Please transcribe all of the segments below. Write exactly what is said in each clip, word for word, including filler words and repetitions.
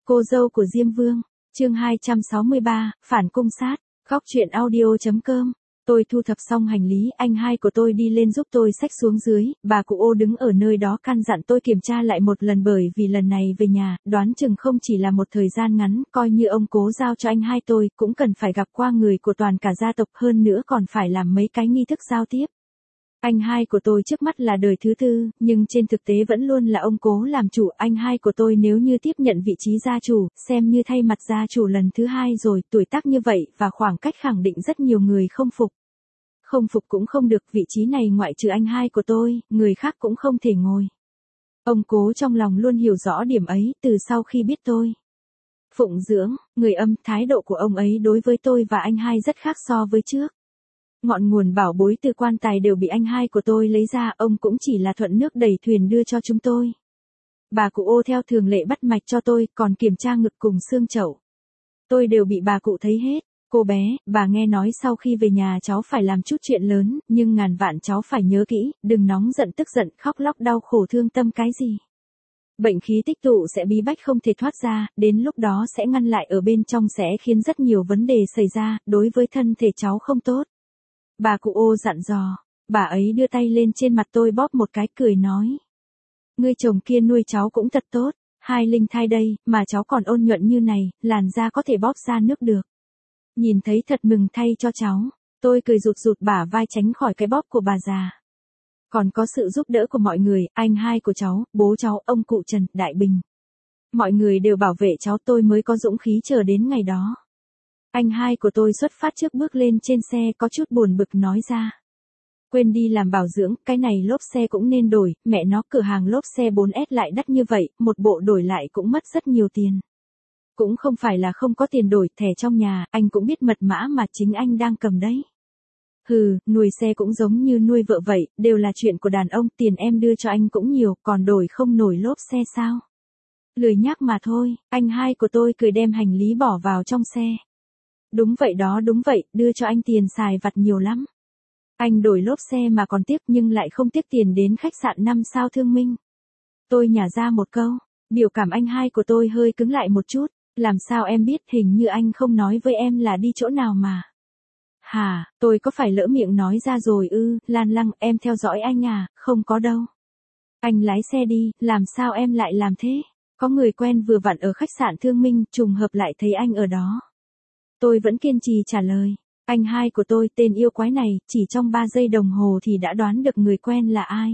Cô dâu của Diêm Vương, chương hai trăm sáu mươi ba, phản cung sát, góc truyện audio.com. Tôi thu thập xong hành lý, anh hai của tôi đi lên giúp tôi xách xuống dưới, bà cụ Ô đứng ở nơi đó căn dặn tôi kiểm tra lại một lần bởi vì lần này về nhà, đoán chừng không chỉ là một thời gian ngắn, coi như ông cố giao cho anh hai tôi, cũng cần phải gặp qua người của toàn cả gia tộc, hơn nữa còn phải làm mấy cái nghi thức giao tiếp. Anh hai của tôi trước mắt là đời thứ tư, nhưng trên thực tế vẫn luôn là ông cố làm chủ. Anh hai của tôi nếu như tiếp nhận vị trí gia chủ, xem như thay mặt gia chủ lần thứ hai rồi, tuổi tác như vậy và khoảng cách khẳng định rất nhiều người không phục. Không phục cũng không được, vị trí này ngoại trừ anh hai của tôi, người khác cũng không thể ngồi. Ông cố trong lòng luôn hiểu rõ điểm ấy, từ sau khi biết tôi phụng dưỡng, người âm, thái độ của ông ấy đối với tôi và anh hai rất khác so với trước. Ngọn nguồn bảo bối từ quan tài đều bị anh hai của tôi lấy ra, ông cũng chỉ là thuận nước đẩy thuyền đưa cho chúng tôi. Bà cụ Ô theo thường lệ bắt mạch cho tôi, còn kiểm tra ngực cùng xương chậu. Tôi đều bị bà cụ thấy hết. Cô bé, bà nghe nói sau khi về nhà cháu phải làm chút chuyện lớn, nhưng ngàn vạn cháu phải nhớ kỹ, đừng nóng giận tức giận, khóc lóc đau khổ thương tâm cái gì. Bệnh khí tích tụ sẽ bí bách không thể thoát ra, đến lúc đó sẽ ngăn lại ở bên trong, sẽ khiến rất nhiều vấn đề xảy ra, đối với thân thể cháu không tốt. Bà cụ Ô dặn dò, bà ấy đưa tay lên trên mặt tôi bóp một cái, cười nói. Ngươi chồng kia nuôi cháu cũng thật tốt, hai linh thai đây, mà cháu còn ôn nhuận như này, làn da có thể bóp ra nước được. Nhìn thấy thật mừng thay cho cháu, tôi cười rụt rụt bả vai tránh khỏi cái bóp của bà già. Còn có sự giúp đỡ của mọi người, anh hai của cháu, bố cháu, ông cụ Trần, Đại Bình. Mọi người đều bảo vệ cháu, tôi mới có dũng khí chờ đến ngày đó. Anh hai của tôi xuất phát trước bước lên trên xe, có chút buồn bực nói ra. Quên đi làm bảo dưỡng, cái này lốp xe cũng nên đổi, mẹ nó cửa hàng lốp xe bốn S lại đắt như vậy, một bộ đổi lại cũng mất rất nhiều tiền. Cũng không phải là không có tiền đổi, thẻ trong nhà, anh cũng biết mật mã mà chính anh đang cầm đấy. Hừ, nuôi xe cũng giống như nuôi vợ vậy, đều là chuyện của đàn ông, tiền em đưa cho anh cũng nhiều, còn đổi không nổi lốp xe sao? Lười nhác mà thôi, anh hai của tôi cười đem hành lý bỏ vào trong xe. Đúng vậy đó, đúng vậy, đưa cho anh tiền xài vặt nhiều lắm. Anh đổi lốp xe mà còn tiếc, nhưng lại không tiếc tiền đến khách sạn năm sao Thương Minh. Tôi nhả ra một câu, biểu cảm anh hai của tôi hơi cứng lại một chút. Làm sao em biết, hình như anh không nói với em là đi chỗ nào mà. Hả, tôi có phải lỡ miệng nói ra rồi ư? Lan Lăng, em theo dõi anh à? Không có đâu. Anh lái xe đi, làm sao em lại làm thế? Có người quen vừa vặn ở khách sạn Thương Minh, trùng hợp lại thấy anh ở đó. Tôi vẫn kiên trì trả lời. Anh hai của tôi, tên yêu quái này, chỉ trong ba giây đồng hồ thì đã đoán được người quen là ai.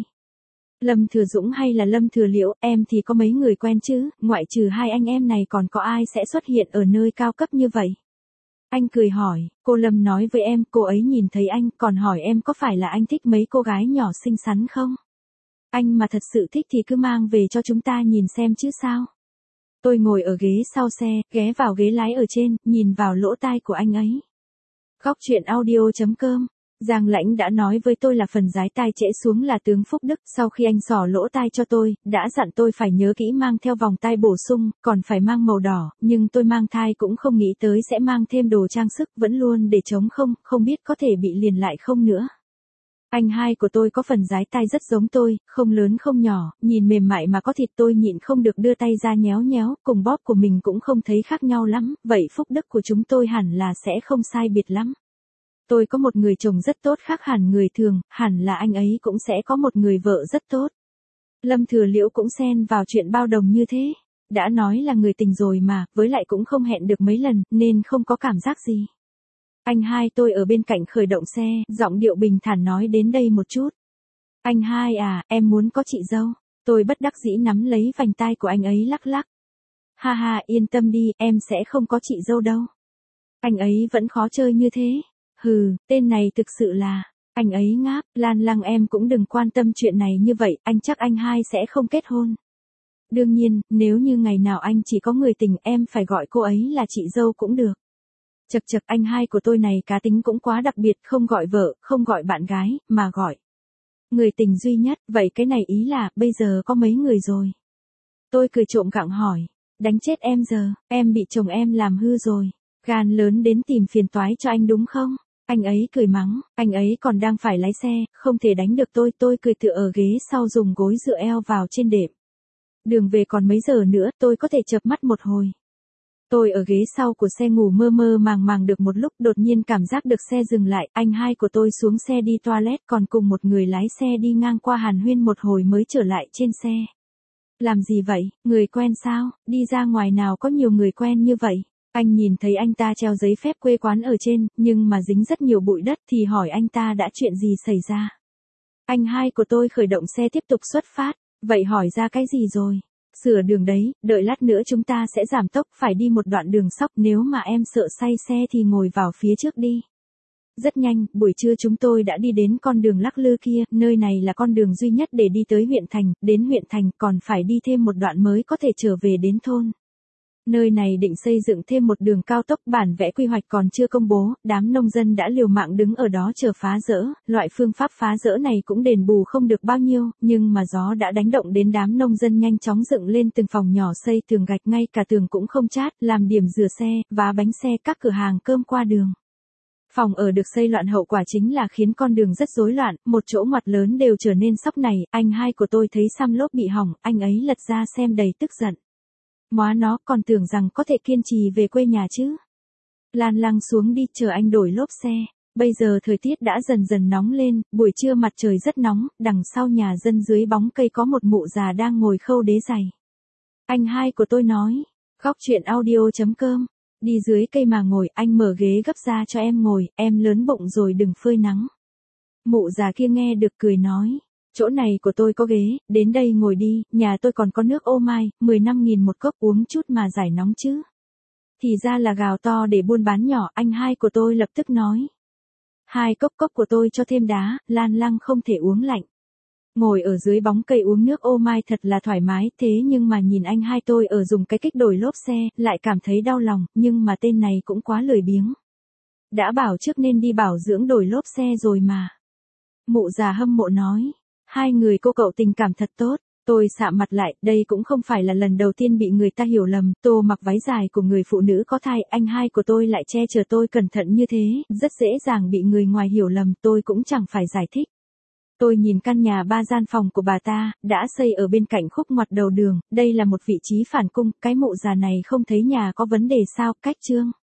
Lâm Thừa Dũng hay là Lâm Thừa Liễu, em thì có mấy người quen chứ, ngoại trừ hai anh em này còn có ai sẽ xuất hiện ở nơi cao cấp như vậy? Anh cười hỏi, cô Lâm nói với em, cô ấy nhìn thấy anh, còn hỏi em có phải là anh thích mấy cô gái nhỏ xinh xắn không? Anh mà thật sự thích thì cứ mang về cho chúng ta nhìn xem chứ sao? Tôi ngồi ở ghế sau xe, ghé vào ghế lái ở trên, nhìn vào lỗ tai của anh ấy. Góc truyện audio.com. Giang Lãnh đã nói với tôi là phần giái tai trễ xuống là tướng Phúc Đức, sau khi anh xỏ lỗ tai cho tôi, đã dặn tôi phải nhớ kỹ mang theo vòng tai bổ sung, còn phải mang màu đỏ, nhưng tôi mang thai cũng không nghĩ tới sẽ mang thêm đồ trang sức, vẫn luôn để trống không, không biết có thể bị liền lại không nữa. Anh hai của tôi có phần giái tai rất giống tôi, không lớn không nhỏ, nhìn mềm mại mà có thịt, tôi nhịn không được đưa tay ra nhéo nhéo, cùng bóp của mình cũng không thấy khác nhau lắm, vậy Phúc Đức của chúng tôi hẳn là sẽ không sai biệt lắm. Tôi có một người chồng rất tốt khác hẳn người thường, hẳn là anh ấy cũng sẽ có một người vợ rất tốt. Lâm Thừa Liễu cũng xen vào chuyện bao đồng như thế. Đã nói là người tình rồi mà, với lại cũng không hẹn được mấy lần, nên không có cảm giác gì. Anh hai tôi ở bên cạnh khởi động xe, giọng điệu bình thản nói đến đây một chút. Anh hai à, em muốn có chị dâu. Tôi bất đắc dĩ nắm lấy vành tai của anh ấy lắc lắc. Ha ha, yên tâm đi, em sẽ không có chị dâu đâu. Anh ấy vẫn khó chơi như thế. Hừ, tên này thực sự là, anh ấy ngáp, Lan Lăng em cũng đừng quan tâm chuyện này như vậy, anh chắc anh hai sẽ không kết hôn. Đương nhiên, nếu như ngày nào anh chỉ có người tình em phải gọi cô ấy là chị dâu cũng được. Chật chật, anh hai của tôi này cá tính cũng quá đặc biệt, không gọi vợ, không gọi bạn gái, mà gọi người tình duy nhất, vậy cái này ý là, bây giờ có mấy người rồi? Tôi cười trộm gặng hỏi, đánh chết em giờ, em bị chồng em làm hư rồi, gan lớn đến tìm phiền toái cho anh đúng không? Anh ấy cười mắng, anh ấy còn đang phải lái xe, không thể đánh được tôi, tôi cười tựa ở ghế sau dùng gối dựa eo vào trên đệm. Đường về còn mấy giờ nữa, tôi có thể chợp mắt một hồi. Tôi ở ghế sau của xe ngủ mơ mơ màng màng được một lúc, đột nhiên cảm giác được xe dừng lại, anh hai của tôi xuống xe đi toilet, còn cùng một người lái xe đi ngang qua hàn huyên một hồi mới trở lại trên xe. Làm gì vậy, người quen sao, đi ra ngoài nào có nhiều người quen như vậy. Anh nhìn thấy anh ta treo giấy phép quê quán ở trên, nhưng mà dính rất nhiều bụi đất thì hỏi anh ta đã chuyện gì xảy ra. Anh hai của tôi khởi động xe tiếp tục xuất phát, vậy hỏi ra cái gì rồi? Sửa đường đấy, đợi lát nữa chúng ta sẽ giảm tốc, phải đi một đoạn đường sóc, nếu mà em sợ say xe thì ngồi vào phía trước đi. Rất nhanh, buổi trưa chúng tôi đã đi đến con đường lắc lư kia, nơi này là con đường duy nhất để đi tới huyện thành, đến huyện thành còn phải đi thêm một đoạn mới có thể trở về đến thôn. Nơi này định xây dựng thêm một đường cao tốc, bản vẽ quy hoạch còn chưa công bố, đám nông dân đã liều mạng đứng ở đó chờ phá dỡ, loại phương pháp phá dỡ này cũng đền bù không được bao nhiêu, nhưng mà gió đã đánh động đến đám nông dân nhanh chóng dựng lên từng phòng nhỏ, xây tường gạch, ngay cả tường cũng không chát, làm điểm rửa xe, vá bánh xe, các cửa hàng cơm qua đường. Phòng ở được xây loạn, hậu quả chính là khiến con đường rất rối loạn, một chỗ ngoặt lớn đều trở nên sóc này, anh hai của tôi thấy xăm lốp bị hỏng, anh ấy lật ra xem đầy tức giận. Móa nó, còn tưởng rằng có thể kiên trì về quê nhà chứ. Lan lăng xuống đi, chờ anh đổi lốp xe. Bây giờ thời tiết đã dần dần nóng lên, buổi trưa mặt trời rất nóng, đằng sau nhà dân dưới bóng cây có một mụ già đang ngồi khâu đế giày. Anh hai của tôi nói, góc chuyện audio chấm com, đi dưới cây mà ngồi, anh mở ghế gấp ra cho em ngồi, em lớn bụng rồi đừng phơi nắng. Mụ già kia nghe được cười nói, chỗ này của tôi có ghế, đến đây ngồi đi, nhà tôi còn có nước ô mai, mười lăm nghìn một cốc, uống chút mà giải nóng chứ. Thì ra là gào to để buôn bán nhỏ, anh hai của tôi lập tức nói. Hai cốc cốc của tôi cho thêm đá, Lan lăng không thể uống lạnh. Ngồi ở dưới bóng cây uống nước ô mai thật là thoải mái, thế nhưng mà nhìn anh hai tôi ở dùng cái kích đổi lốp xe, lại cảm thấy đau lòng, nhưng mà tên này cũng quá lười biếng. Đã bảo trước nên đi bảo dưỡng đổi lốp xe rồi mà. Mụ già hâm mộ nói. Hai người cô cậu tình cảm thật tốt, tôi sạm mặt lại, đây cũng không phải là lần đầu tiên bị người ta hiểu lầm, tôi mặc váy dài của người phụ nữ có thai, anh hai của tôi lại che chở tôi cẩn thận như thế, rất dễ dàng bị người ngoài hiểu lầm, tôi cũng chẳng phải giải thích. Tôi nhìn căn nhà ba gian phòng của bà ta, đã xây ở bên cạnh khúc ngoặt đầu đường, đây là một vị trí phản cung, cái mụ già này không thấy nhà có vấn đề sao, cách chương.